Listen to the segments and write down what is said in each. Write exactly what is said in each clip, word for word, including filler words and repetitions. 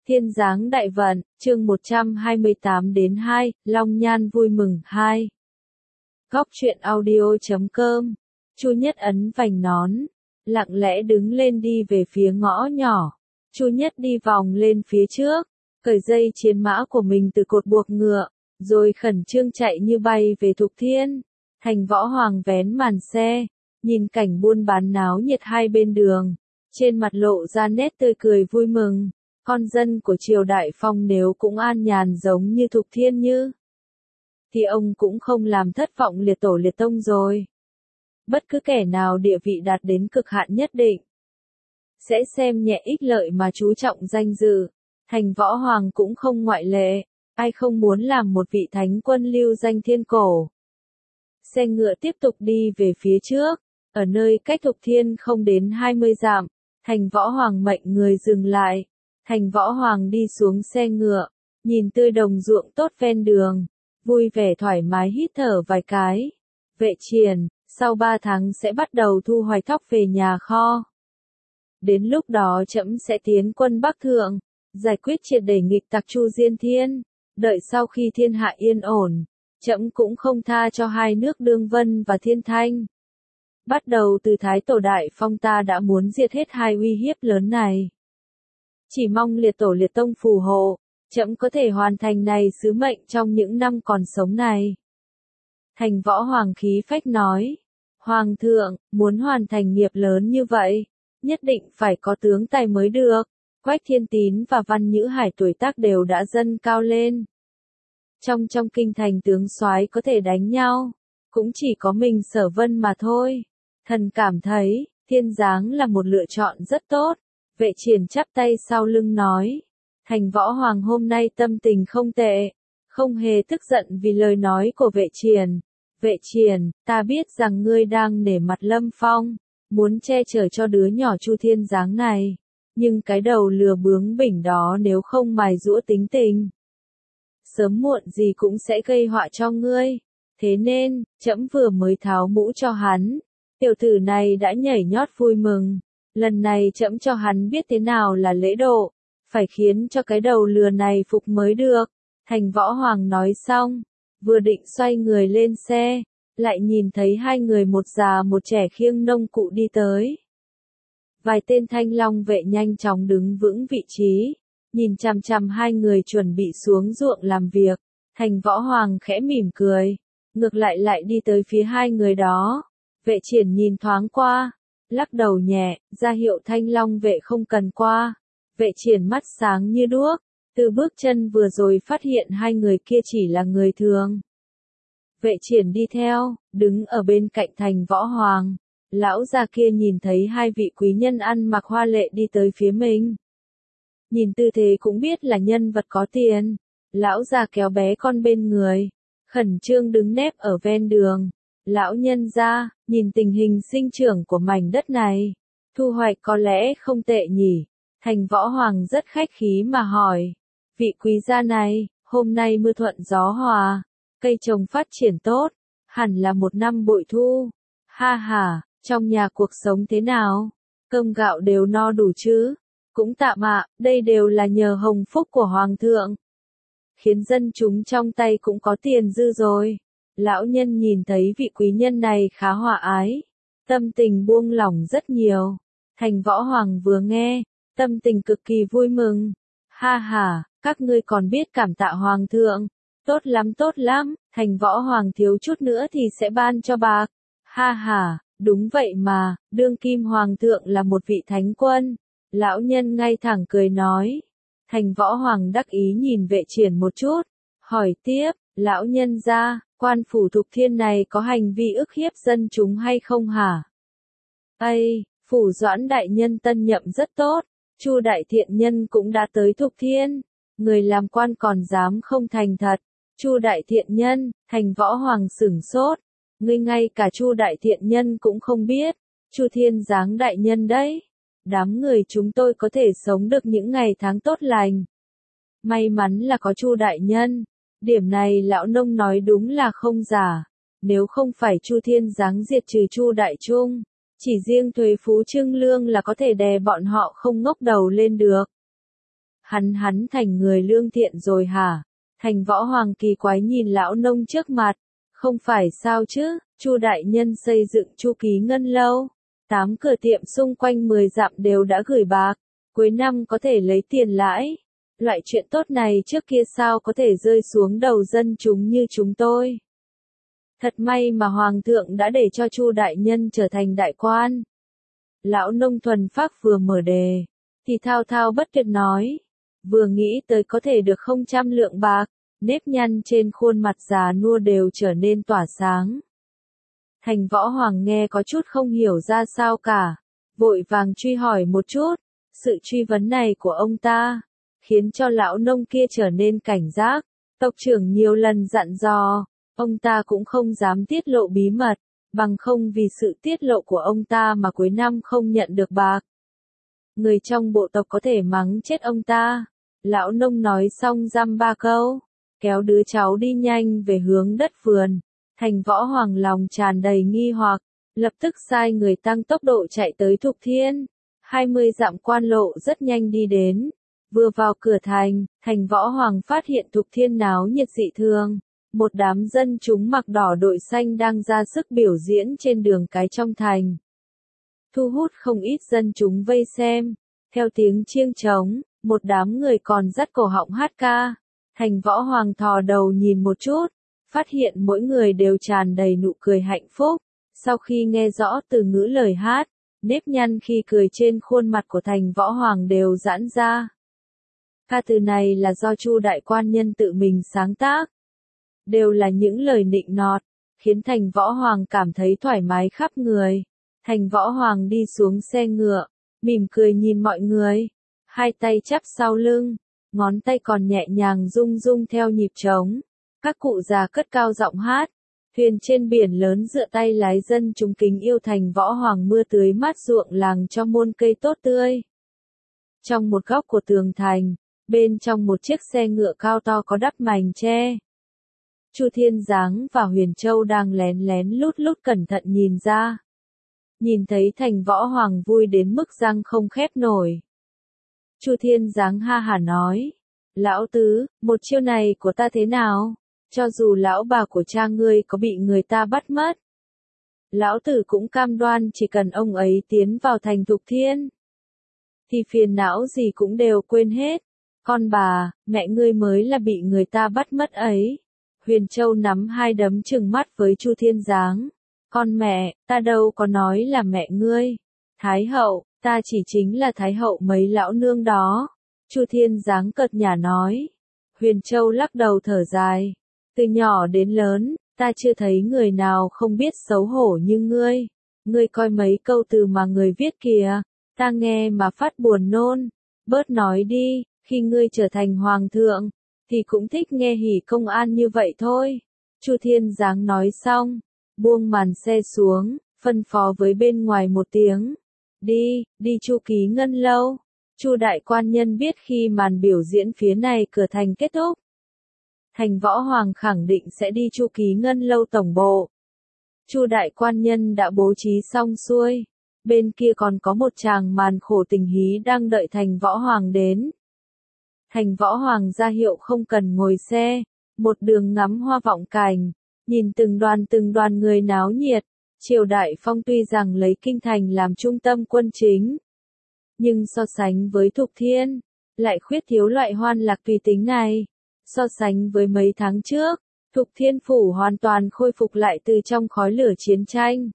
Thiên giáng đại vận, chương một trăm hai mươi tám đến hai, Long Nhan vui mừng hai. Góc truyện audio chấm com. Chu Nhất ấn vành nón, lặng lẽ đứng lên đi về phía ngõ nhỏ. Chu Nhất đi vòng lên phía trước, cởi dây chiến mã của mình từ cột buộc ngựa, rồi khẩn trương chạy như bay về Thục Thiên. Thành Võ Hoàng vén màn xe, nhìn cảnh buôn bán náo nhiệt hai bên đường, trên mặt lộ ra nét tươi cười vui mừng. Con dân của triều Đại Phong nếu cũng an nhàn giống như Thục Thiên như, thì ông cũng không làm thất vọng liệt tổ liệt tông rồi. Bất cứ kẻ nào địa vị đạt đến cực hạn nhất định, sẽ xem nhẹ ích lợi mà chú trọng danh dự. Thành Võ Hoàng cũng không ngoại lệ, ai không muốn làm một vị thánh quân lưu danh thiên cổ. Xe ngựa tiếp tục đi về phía trước, ở nơi cách Thục Thiên không đến hai mươi dặm, Thành Võ Hoàng mệnh người dừng lại. Thành Võ Hoàng đi xuống xe ngựa, nhìn tươi đồng ruộng tốt ven đường, vui vẻ thoải mái hít thở vài cái. Vệ Triền, sau ba tháng sẽ bắt đầu thu hoạch thóc về nhà kho. Đến lúc đó trẫm sẽ tiến quân Bắc Thượng, giải quyết triệt để nghịch tặc Chu Diên Thiên. Đợi sau khi thiên hạ yên ổn, trẫm cũng không tha cho hai nước Đương Vân và Thiên Thanh. Bắt đầu từ Thái Tổ Đại Phong ta đã muốn diệt hết hai uy hiếp lớn này. Chỉ mong liệt tổ liệt tông phù hộ, trẫm có thể hoàn thành này sứ mệnh trong những năm còn sống này. Thành Võ Hoàng khí phách nói, Hoàng thượng, muốn hoàn thành nghiệp lớn như vậy, nhất định phải có tướng tài mới được. Quách Thiên Tín và Văn Nhữ Hải tuổi tác đều đã dâng cao lên. Trong trong kinh thành tướng soái có thể đánh nhau, cũng chỉ có mình Sở Vân mà thôi. Thần cảm thấy, Thiên Giáng là một lựa chọn rất tốt. Vệ Triền chắp tay sau lưng nói, Thành Võ Hoàng hôm nay tâm tình không tệ, không hề tức giận vì lời nói của Vệ Triền. Vệ Triền, ta biết rằng ngươi đang nể mặt Lâm Phong, muốn che chở cho đứa nhỏ Chu Thiên Giáng này, nhưng cái đầu lừa bướng bỉnh đó nếu không mài giũa tính tình, sớm muộn gì cũng sẽ gây họa cho ngươi. Thế nên, trẫm vừa mới tháo mũ cho hắn, tiểu tử này đã nhảy nhót vui mừng. Lần này trẫm cho hắn biết thế nào là lễ độ, phải khiến cho cái đầu lừa này phục mới được. Thành Võ Hoàng nói xong, vừa định xoay người lên xe, lại nhìn thấy hai người một già một trẻ khiêng nông cụ đi tới. Vài tên thanh long vệ nhanh chóng đứng vững vị trí, nhìn chằm chằm hai người chuẩn bị xuống ruộng làm việc. Thành Võ Hoàng khẽ mỉm cười, ngược lại lại đi tới phía hai người đó. Vệ Triển nhìn thoáng qua, lắc đầu nhẹ, ra hiệu thanh long vệ không cần qua. Vệ Triển mắt sáng như đuốc, từ bước chân vừa rồi phát hiện hai người kia chỉ là người thường. Vệ Triển đi theo, đứng ở bên cạnh Thành Võ Hoàng. Lão già kia nhìn thấy hai vị quý nhân ăn mặc hoa lệ đi tới phía mình. Nhìn tư thế cũng biết là nhân vật có tiền. Lão già kéo bé con bên người, khẩn trương đứng nép ở ven đường. Lão nhân gia, nhìn tình hình sinh trưởng của mảnh đất này, thu hoạch có lẽ không tệ nhỉ. Thành Võ Hoàng rất khách khí mà hỏi, vị quý gia này, hôm nay mưa thuận gió hòa, cây trồng phát triển tốt, hẳn là một năm bội thu. Ha ha, trong nhà cuộc sống thế nào? Cơm gạo đều no đủ chứ? Cũng tạm ạ, đây đều là nhờ hồng phúc của Hoàng thượng, khiến dân chúng trong tay cũng có tiền dư rồi. Lão nhân nhìn thấy vị quý nhân này khá hòa ái, tâm tình buông lỏng rất nhiều. Thành Võ Hoàng vừa nghe, tâm tình cực kỳ vui mừng. Ha ha, các ngươi còn biết cảm tạ Hoàng thượng. Tốt lắm tốt lắm, Thành Võ Hoàng thiếu chút nữa thì sẽ ban cho bạc. Ha ha, đúng vậy mà, đương kim Hoàng thượng là một vị thánh quân. Lão nhân ngay thẳng cười nói. Thành Võ Hoàng đắc ý nhìn Vệ Triển một chút, hỏi tiếp, lão nhân gia, quan phủ Thục Thiên này có hành vi ức hiếp dân chúng hay không hả? Ây, phủ Doãn đại nhân tân nhậm rất tốt, Chu đại thiện nhân cũng đã tới Thục Thiên, người làm quan còn dám không thành thật. Chu đại thiện nhân, Thành Võ Hoàng sửng sốt, ngươi ngay cả Chu đại thiện nhân cũng không biết, Chu Thiên Giáng đại nhân đấy. Đám người chúng tôi có thể sống được những ngày tháng tốt lành. May mắn là có Chu đại nhân. Điểm này lão nông nói đúng là không giả. Nếu không phải Chu Thiên Giáng diệt trừ Chu đại trung, chỉ riêng thuế phú trưng lương là có thể đè bọn họ không ngóc đầu lên được. Hắn hắn thành người lương thiện rồi hả? Thành Võ Hoàng kỳ quái nhìn lão nông trước mặt. Không phải sao chứ, Chu đại nhân xây dựng Chu Ký Ngân lâu. Tám cửa tiệm xung quanh mười dặm đều đã gửi bạc. Cuối năm có thể lấy tiền lãi. Loại chuyện tốt này trước kia sao có thể rơi xuống đầu dân chúng như chúng tôi. Thật may mà Hoàng thượng đã để cho Chu đại nhân trở thành đại quan. Lão nông thuần phác vừa mở đề, thì thao thao bất tuyệt nói. Vừa nghĩ tới có thể được không trăm lượng bạc, nếp nhăn trên khuôn mặt già nua đều trở nên tỏa sáng. Thành Võ Hoàng nghe có chút không hiểu ra sao cả, vội vàng truy hỏi một chút. Sự truy vấn này của ông ta, khiến cho lão nông kia trở nên cảnh giác. Tộc trưởng nhiều lần dặn dò, ông ta cũng không dám tiết lộ bí mật, bằng không vì sự tiết lộ của ông ta mà cuối năm không nhận được bạc. Người trong bộ tộc có thể mắng chết ông ta. Lão nông nói xong dăm ba câu, kéo đứa cháu đi nhanh về hướng đất vườn. Thành Võ Hoàng lòng tràn đầy nghi hoặc, lập tức sai người tăng tốc độ chạy tới Thục Thiên. hai mươi dặm quan lộ rất nhanh đi đến. Vừa vào cửa thành, Thành Võ Hoàng phát hiện Thục Thiên náo nhiệt dị thường. Một đám dân chúng mặc đỏ đội xanh đang ra sức biểu diễn trên đường cái trong thành. Thu hút không ít dân chúng vây xem. Theo tiếng chiêng trống, một đám người còn dắt cổ họng hát ca. Thành Võ Hoàng thò đầu nhìn một chút, phát hiện mỗi người đều tràn đầy nụ cười hạnh phúc. Sau khi nghe rõ từ ngữ lời hát, nếp nhăn khi cười trên khuôn mặt của Thành Võ Hoàng đều giãn ra. Ca từ này là do Chu đại quan nhân tự mình sáng tác. Đều là những lời nịnh nọt, khiến Thành Võ Hoàng cảm thấy thoải mái khắp người. Thành Võ Hoàng đi xuống xe ngựa, mỉm cười nhìn mọi người, hai tay chắp sau lưng, ngón tay còn nhẹ nhàng rung rung theo nhịp trống. Các cụ già cất cao giọng hát, thuyền trên biển lớn dựa tay lái, dân chúng kính yêu Thành Võ Hoàng mưa tưới mát ruộng làng cho muôn cây tốt tươi. Trong một góc của tường thành, bên trong một chiếc xe ngựa cao to có đắp mành tre. Chu Thiên Giáng và Huyền Châu đang lén lén lút lút cẩn thận nhìn ra. Nhìn thấy Thành Võ Hoàng vui đến mức răng không khép nổi. Chu Thiên Giáng ha hả nói, lão tứ, một chiêu này của ta thế nào? Cho dù lão bà của cha ngươi có bị người ta bắt mất, lão tử cũng cam đoan chỉ cần ông ấy tiến vào thành Thục Thiên, thì phiền não gì cũng đều quên hết. Con bà, mẹ ngươi mới là bị người ta bắt mất ấy. Huyền Châu nắm hai đấm trừng mắt với Chu Thiên Giáng. Con mẹ, ta đâu có nói là mẹ ngươi. Thái hậu, ta chỉ chính là thái hậu mấy lão nương đó. Chu Thiên Giáng cợt nhả nói. Huyền Châu lắc đầu thở dài. Từ nhỏ đến lớn, ta chưa thấy người nào không biết xấu hổ như ngươi. Ngươi coi mấy câu từ mà người viết kìa, ta nghe mà phát buồn nôn. Bớt nói đi, khi ngươi trở thành hoàng thượng, thì cũng thích nghe hỉ công an như vậy thôi. Chu Thiên Giáng nói xong, buông màn xe xuống, phân phó với bên ngoài một tiếng. Đi, đi Chu Ký Ngân lâu. Chu đại quan nhân biết khi màn biểu diễn phía này cửa thành kết thúc, Thành Võ Hoàng khẳng định sẽ đi Chu Ký Ngân lâu tổng bộ. Chu đại quan nhân đã bố trí xong xuôi. Bên kia còn có một chàng màn khổ tình hí đang đợi Thành Võ Hoàng đến. Thành Võ Hoàng ra hiệu không cần ngồi xe, một đường ngắm hoa vọng cảnh, nhìn từng đoàn từng đoàn người náo nhiệt. Triều Đại Phong tuy rằng lấy kinh thành làm trung tâm quân chính, nhưng so sánh với Thục Thiên, lại khuyết thiếu loại hoan lạc tùy tính này. So sánh với mấy tháng trước, Thục Thiên phủ hoàn toàn khôi phục lại từ trong khói lửa chiến tranh.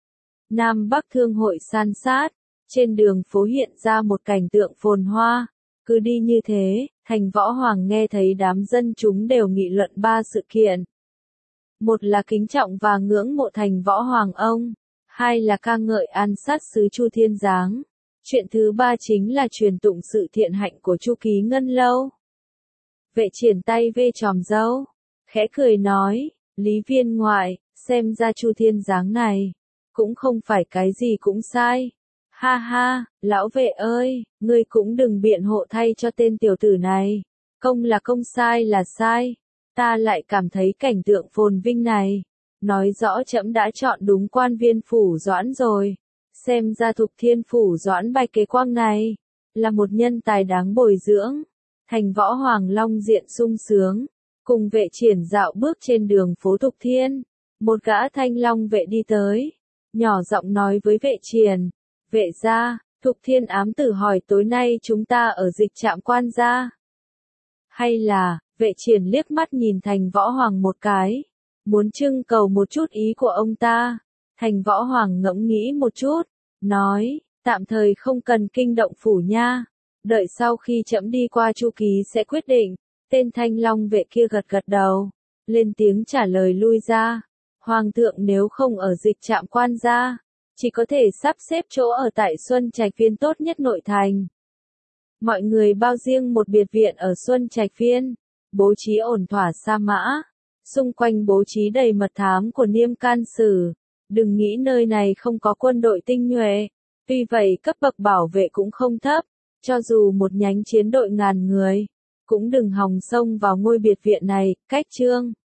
Nam Bắc thương hội san sát, trên đường phố hiện ra một cảnh tượng phồn hoa. Cứ đi như thế, Thành Võ Hoàng nghe thấy đám dân chúng đều nghị luận ba sự kiện. Một là kính trọng và ngưỡng mộ Thành Võ Hoàng ông, hai là ca ngợi an sát sứ Chu Thiên Giáng. Chuyện thứ ba chính là truyền tụng sự thiện hạnh của Chu Ký Ngân lâu. Vệ triển tay vê tròm râu, khẽ cười nói, Lý viên ngoại, xem ra Chu Thiên Giáng này, cũng không phải cái gì cũng sai. Ha ha, lão vệ ơi, ngươi cũng đừng biện hộ thay cho tên tiểu tử này. Công là công, sai là sai. Ta lại cảm thấy cảnh tượng phồn vinh này, nói rõ trẫm đã chọn đúng quan viên phủ Doãn rồi. Xem ra Thục Thiên phủ Doãn Bạch Kế Quang này, là một nhân tài đáng bồi dưỡng. Thành Võ Hoàng long diện sung sướng, cùng vệ triển dạo bước trên đường phố Thục Thiên. Một gã thanh long vệ đi tới, nhỏ giọng nói với vệ triển, vệ gia, Thục Thiên ám tử hỏi tối nay chúng ta ở dịch trạm quan gia. Hay là, vệ triển liếc mắt nhìn Thành Võ Hoàng một cái, muốn trưng cầu một chút ý của ông ta. Thành Võ Hoàng ngẫm nghĩ một chút, nói, tạm thời không cần kinh động phủ nha, đợi sau khi trẫm đi qua chu ký sẽ quyết định. Tên thanh long vệ kia gật gật đầu, lên tiếng trả lời lui ra. Hoàng thượng nếu không ở dịch trạm quan gia, chỉ có thể sắp xếp chỗ ở tại Xuân Trạch Viên tốt nhất nội thành. Mọi người bao riêng một biệt viện ở Xuân Trạch Viên, bố trí ổn thỏa sa mã, xung quanh bố trí đầy mật thám của Niêm Can Sử. Đừng nghĩ nơi này không có quân đội tinh nhuệ, tuy vậy cấp bậc bảo vệ cũng không thấp, cho dù một nhánh chiến đội ngàn người, cũng đừng hòng xông vào ngôi biệt viện này. Cách chương